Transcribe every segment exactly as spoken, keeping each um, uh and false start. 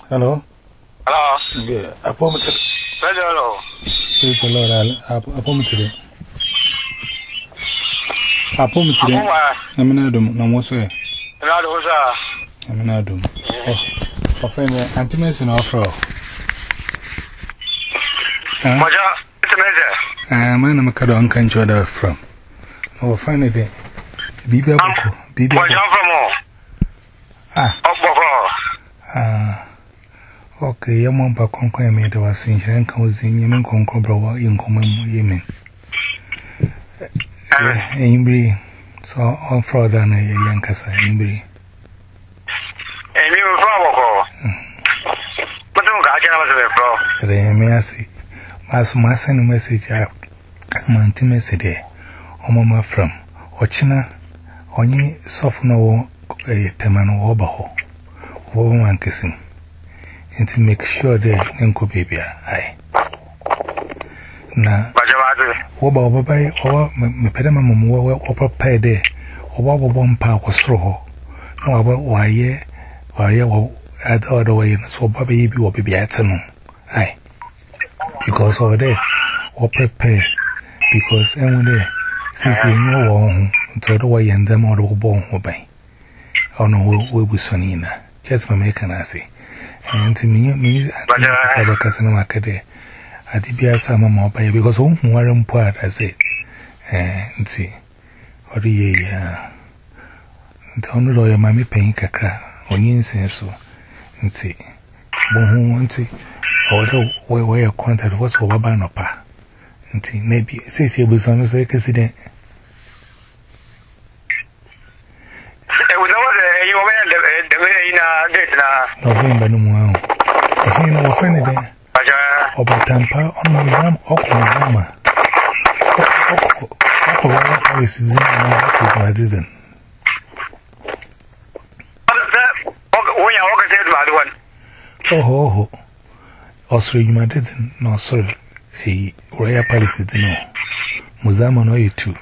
Hello? Hello? Yeah, I promise it. Hello. Praise the Lord, I promise it. I promise it. I'm not doing no more, sir. I'm not doing. Oh, my friend, Auntie Mason offer. What is the matter? I'm a car on country from. Oh, find it. Bibi Aboko. Bibi Aboko. Ah. Ah. Okay, your mom back on cry made was in Shanka was in Yemen Concobra in common Yemen. Imbri, so on fraud and a Yankasa, Imbri. And you were but don't got a pro. May I say, Mass Masson message I Monty Message, or Mamma from Ochina, only soften a Temano Obaho, woman kissing. And to make sure they Uncle Baby, I. Now, Oba Oba or my pedamum were upper pay day, or Wabba one power was throw. No, about why ye, why ye at the other way, so baby or baby at some. Aye. Because over there, or prepare, because every day, since you know one, to the way and them all born obey. Oh no, we will sonina. Just my make an assay. And to me, means I have a cousin market there. I did be a summer more by because home weren't part, I said. And see, or the year. Town lawyer, mammy paying a cra, or incense so. And see, who wants it, although where your contact was over Banopa. And see, maybe says he was on the accident. November no more. The hen of Fanny or Batampa on Museum Oklahoma. Oklahoma is in the season. Oh, ho, ho. Also, you might didn't know, sir. A rare palace is no. Muzama no you too.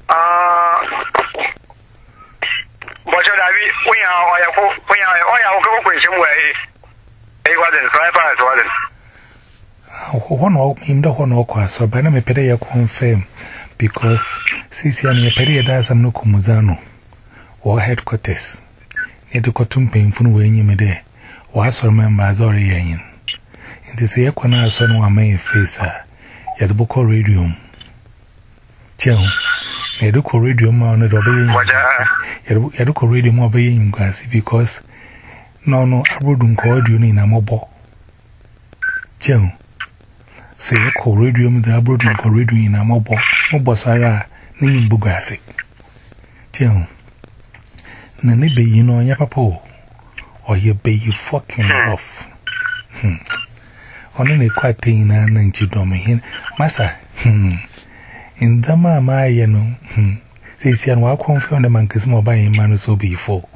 One of him, the one of course, so by no me pay confirm because Sisi and your period does some no Kumuzano or headquarters. Near the cotton painful way you may there, or I remember as already in. It is a corner son one may face her, yet the book or radium. Chill, a look or radium mounted obeying a look or radium obeying grassy because no, no, I wouldn't call you in a mobile. Chill. Say a co radium the abroad in corridor in a mobile, mobile Sarah, name Bugasi. Jill. Nanny be you know, Yapapo, or you be you fucking off. Hm. Only quite thing and you don't mean, Master. Hm. In Dama, my, you know, hm. Says you walk home from the monkeys more by a man so before.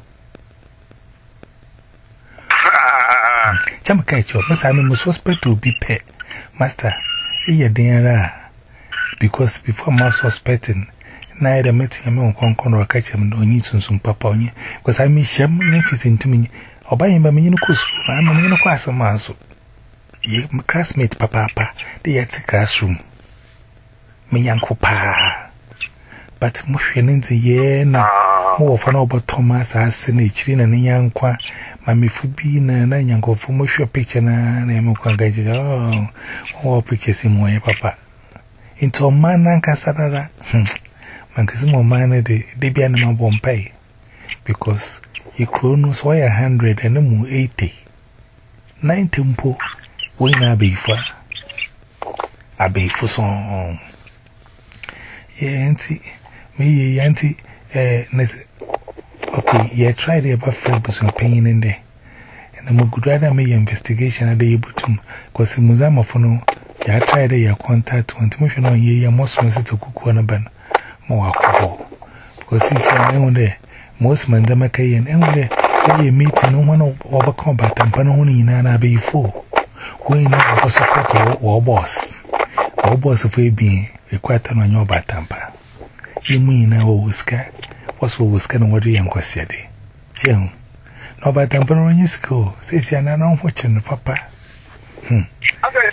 Jump catch up, Miss Anna must suspect to be pet. Master, here dear, because before my suspecting, neither met him on Concon or catch him no need some papa on you, because I miss him, Memphis into me, or buy him a minocus. I'm a minocus a man so. Ye, my classmate, papa, they at the classroom. Me uncle pa. But motion in the year now, more of an over Thomas as seen a chin and a young qua. Mammy Fubi na yango for motion picture na name oh, all pictures in my papa. Into a man and Cassandra. Hm. Mancasimo man, they be animal bombay. Because you chronos why a hundred and no more eighty. Nineteen po, when I be for I be for some. Yeah, auntie, me, auntie, eh, okay, yeah, try the above friend with some pain in there. And I'm good rather make investigation at the able to, because the museum of no, ya try the ya contact to intimation on ye, ya most message to cook one ban more alcohol. Because he's young there, most men the Mackay and Emily, where you meet no one over combat and panoni in an abbey four. We never support or boss. Or boss of a being required on your batampa. You mean now, Whisker? What's what was kind of what you question? Jim, No, but I'm going to school. Says you're not watching Papa. Hmm. Okay.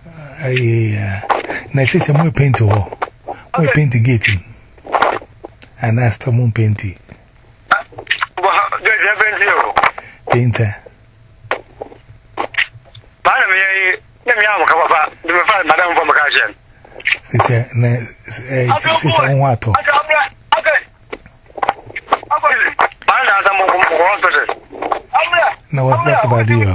I, I said, I'm paint to all. We paint the gate. And that's the moon painting. Painter. Madam from Macajan. It's a water. No, what's about you?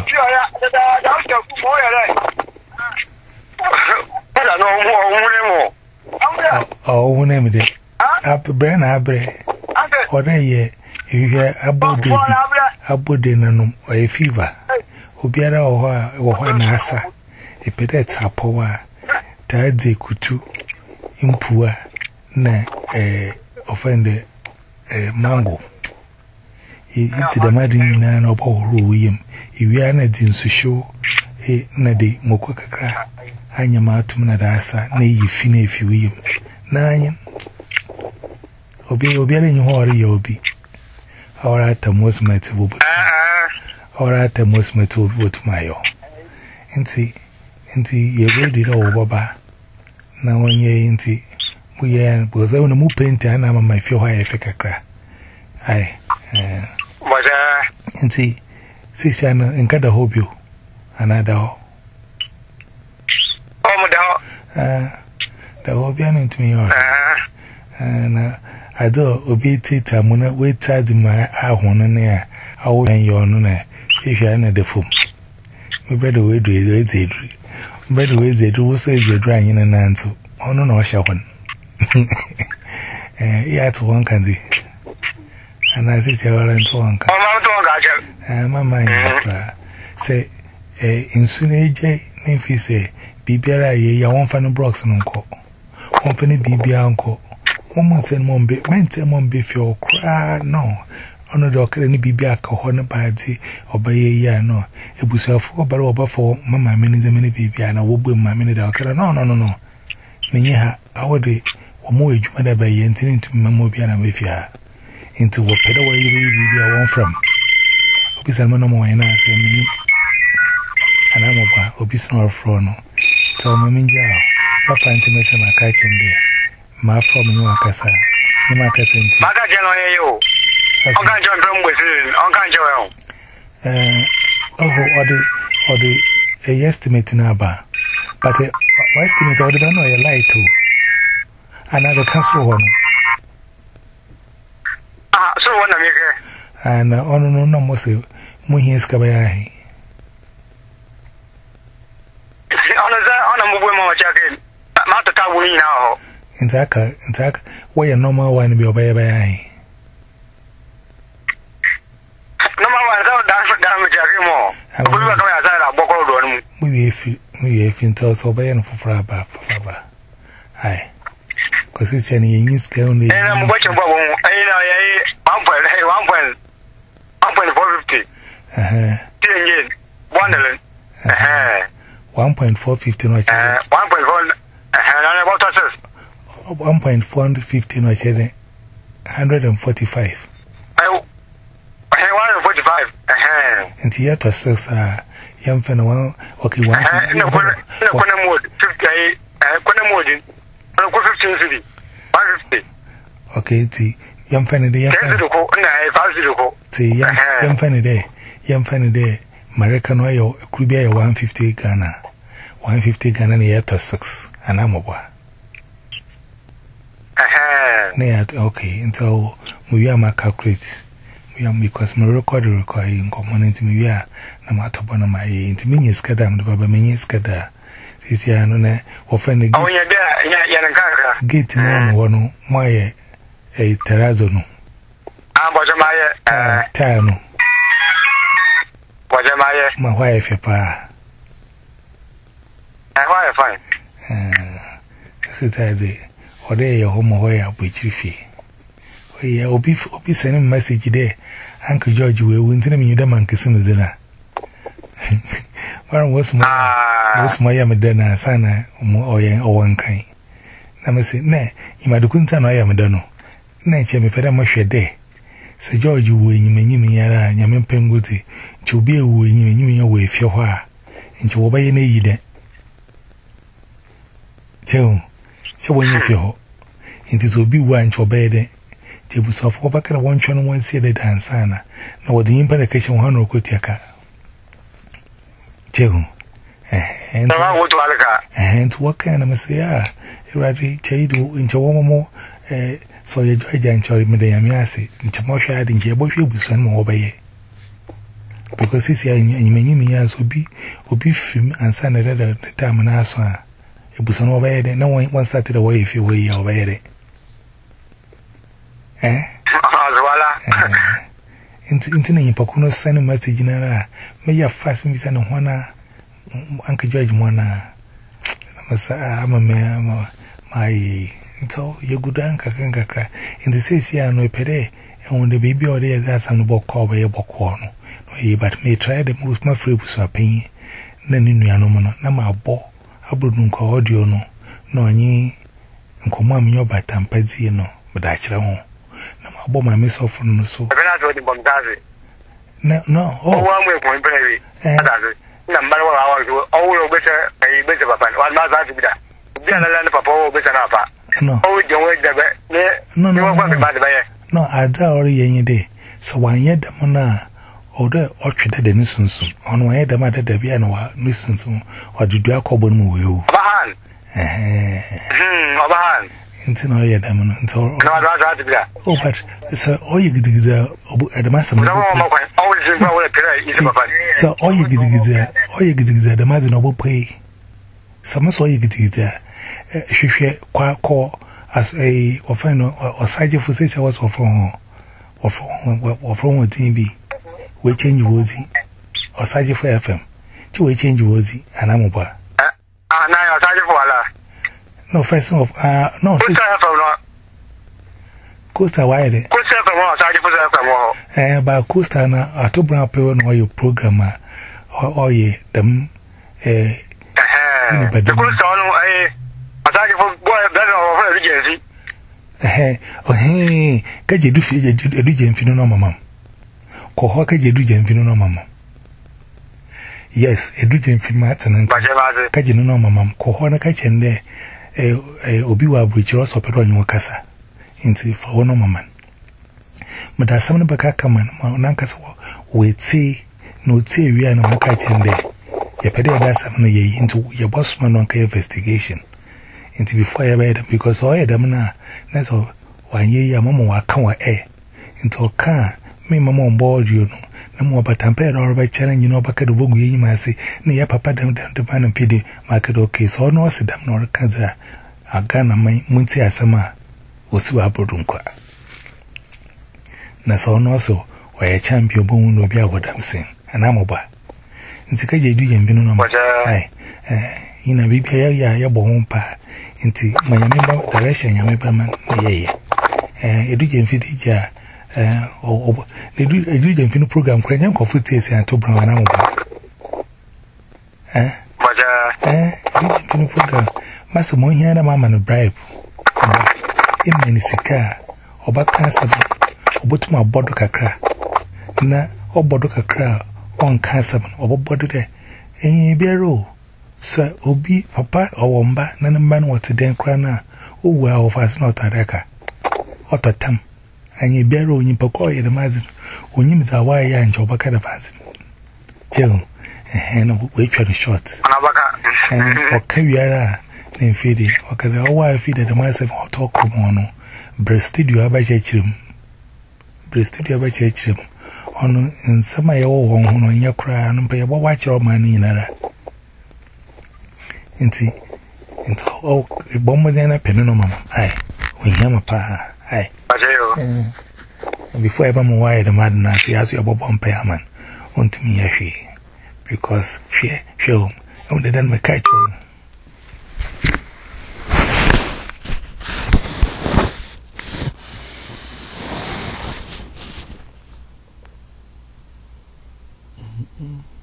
Oh, who named it? Up Bren Abre. Or a year, you hear a body, a body, or a fever. Ubiara or one asa. A pedets are power. Tadze kutu impua na eh offend eh mango iti the madin na no power yim iwia na din so show e na de mokwa kakra anya matum na dasa na yi fina efi yim na anya obi obi ara nyi hori ya obi ora tamos mate bobu ora tamos mate bobu mayo nti nti ye ready ro baba na wonye inti muye boza una mu painter na mama fie ho ya fekakra ai eh Baja inti sisi ana nkada hobio anada ho o mu da ho ah da hobia na ntimi yo ah na ado obi tita mu na we charge ma ahunu na ya awo yan yo no na ihia na defum me brother we do e zedru But the way they do say you're drying in an answer. Oh, no, no, Shawan. Yeah, it's one candy. And I said, you're in one. My mind say, in soon age, if you say, be better, ye, I won't find a brox and uncle. Company be uncle. One month and one bit, meant a mom be your cry. No. On the dock, any be back or honor party or by a year, no. It was a four barrel before Mamma many the many baby and I will bring my minute. No, no, no, no. Minya, I would be or more you mother by entering to Mamobiana with you into what pedal way you are one from. Obis and Monomo and I say me and I'm over Obis nor Frono. Tell me, Minja, what find to miss my catching there. My from Nuakasa, Nimakasenti. Magajan, you. On can't join from within, on can't join. Uh, oh, or the, or the, a estimate in Abba. But a estimate or the banner a lie to another castle one. Ah, so one of you. And on no no more say, Muhis Cabayahi. On a move with jacket, not the tower now. In Zaka, in Zaka, where a normal one be obeyed by. We if you tell so by and for Fraba, for Fraba. Aye, because it's any in scale only. And I'm watching one point, one point, one point four fifty. Uh huh. Wonderland. Uh huh. One point four fifteen, which uh one point four. Uh huh. One point four fifteen, which is one hundred and forty five. And here to six, uh, young fellow, one, okay, one. No, one more, fifty, uh, one more, fifteen city, one fifty. Okay, the young fellow, the young fellow, the young fellow, the young fellow, the American oil could be a one fifty Ghana, one fifty Ghana near to six, and I'm over. Near, okay, until we are my calculate. Because my record requiring component me, we are no matter one of my intimate scadam, the Baba Mini scada. This year, no, offending. Oh, yeah, yeah, get to know one, my a terrazzo. Ah, but my tano. What am I? My wife, your pa. I want to find. Sit there, or they are home away up with you fee. We will be sending message there. Uncle George will win to me the monkey soon as dinner. One was my was my Yamadana, Sana, or one kind. Nama say, nay, you might couldn't tell I am a dono. Nature me for a much a day. Sir George winning me yara, Yaman Penguti, to be a winning you away if you are, and to obey any either. Joe, so when you feel it is will be one to obey the tables of Obaka one channel one see the dance, Anna, nor the implication one or Kutiaka. Joe, and and what kind of Messiah, Raddy Chadu in Chawamo, so you joy and choy Mediamiasi, in Chamosha, in Jaboshu, with some more by because this year in many years will be will be film and send it at the time and answer. It was an over there, no one started away if you were over there. Eh? Into Pacuno send a message in a may you fast me send one Uncle George Mona. I'm a man, my so you good uncle can cry. In the six year no pere, and when the baby or there, that's some book cover a book corner. But may try the most my free was a penny. Then in Yanomano, Nama ball. Abudun ko audio no no anyi nkomam nyo batampazi no bedachire ho na mabo ma me sofo no so e na so di bomdaze no no oh wa mu e ko imprevi adaze na mbara wa wa so o wo be se e be se papa wa ma za ti bida bi na la papa o be se na pa no o je we de be ne no no no no ada ori yen de so wanye dem na Oda Ochida de Nissunsun, on why the mother de Viana Nissunsun, or did you accommodate me? Abahan, eh, Abahan, into no yet, I'm not so. Oh, but so all you get at the master. So all you get there, all you get there, the mother noble pay. Some so you get there. She quite call as a or final or side for six hours or from or from or from what T V. We change Wozy or Saji for F M. To we change Wozy and I'm over. Ah, now you're Saji for no, first of uh, no, Costa Wide. Costa from Saji for F M. Eh, by Costa, I told Brown Peon or your programmer or ye them. Eh, but the Costa, eh, Saji for better or agency. Eh, oh, hey, can you do a region for no mamma? Kohoka jedu jemfino no mama. Yes, edu jemfino matana. Kajinu no mama. Kohona kachende eh eh obi wa aburichiro so pedo anyo kasa. Inti fa wono mama. Mada samne baka kaman na kasa we ti no ti wi na maka chende. Ye pede da samne ye into ye boss man on ka investigation. Inti before ye bed because all ye dem na na so wanye ya mama wa kan wa eh. Into ka me mama on board you know na mo batampe da orba challenge you know baka do bogu yi ma se na ya papa dem dem de ban pidi market okay so no se dem no kaza aga na mai munti asama osi wa bodun kwa na so no so wa ya champion bo no bi agodam sen ana mo ba nti ka je du je mbinu no ma ai eh ina bibi ya ya ya bo humpa nti manyame ba direction ya me ba man na ye eh edu je mfiti ja eh o le du edu je mfinu program kwa nyam kofu tiesi an to bran na mo ba eh maja eh edu je mfinu program masa mo hia na mama no bribe ime ni sika oba kansa obotuma bodo kakra na obodo kakra on kansa obobodo de enyi biero so obi papa owomba na namba no wote den kra na owu a ofas na otareka ototam enyi biero onyi pako ye de mazi onyi za wa ya nje obaka da fazi jeo eh no we twa the short anabaka eh okawiara na mfidi wakada owa fidi de mazi otoko mono bre studio abaje chirim bre studio abaje chirim ono nsama ye wo won hono nya kra no pe ye bo wa chiro mani nara Inti, inti, oh, bomba dena penino mama. Aye, we yama pa. Aye. Ajeyo. Before ever mo wire the madna, she has your bomb payman. Unto me yashi. Because she, she, and they done me catch you. Mm-hmm.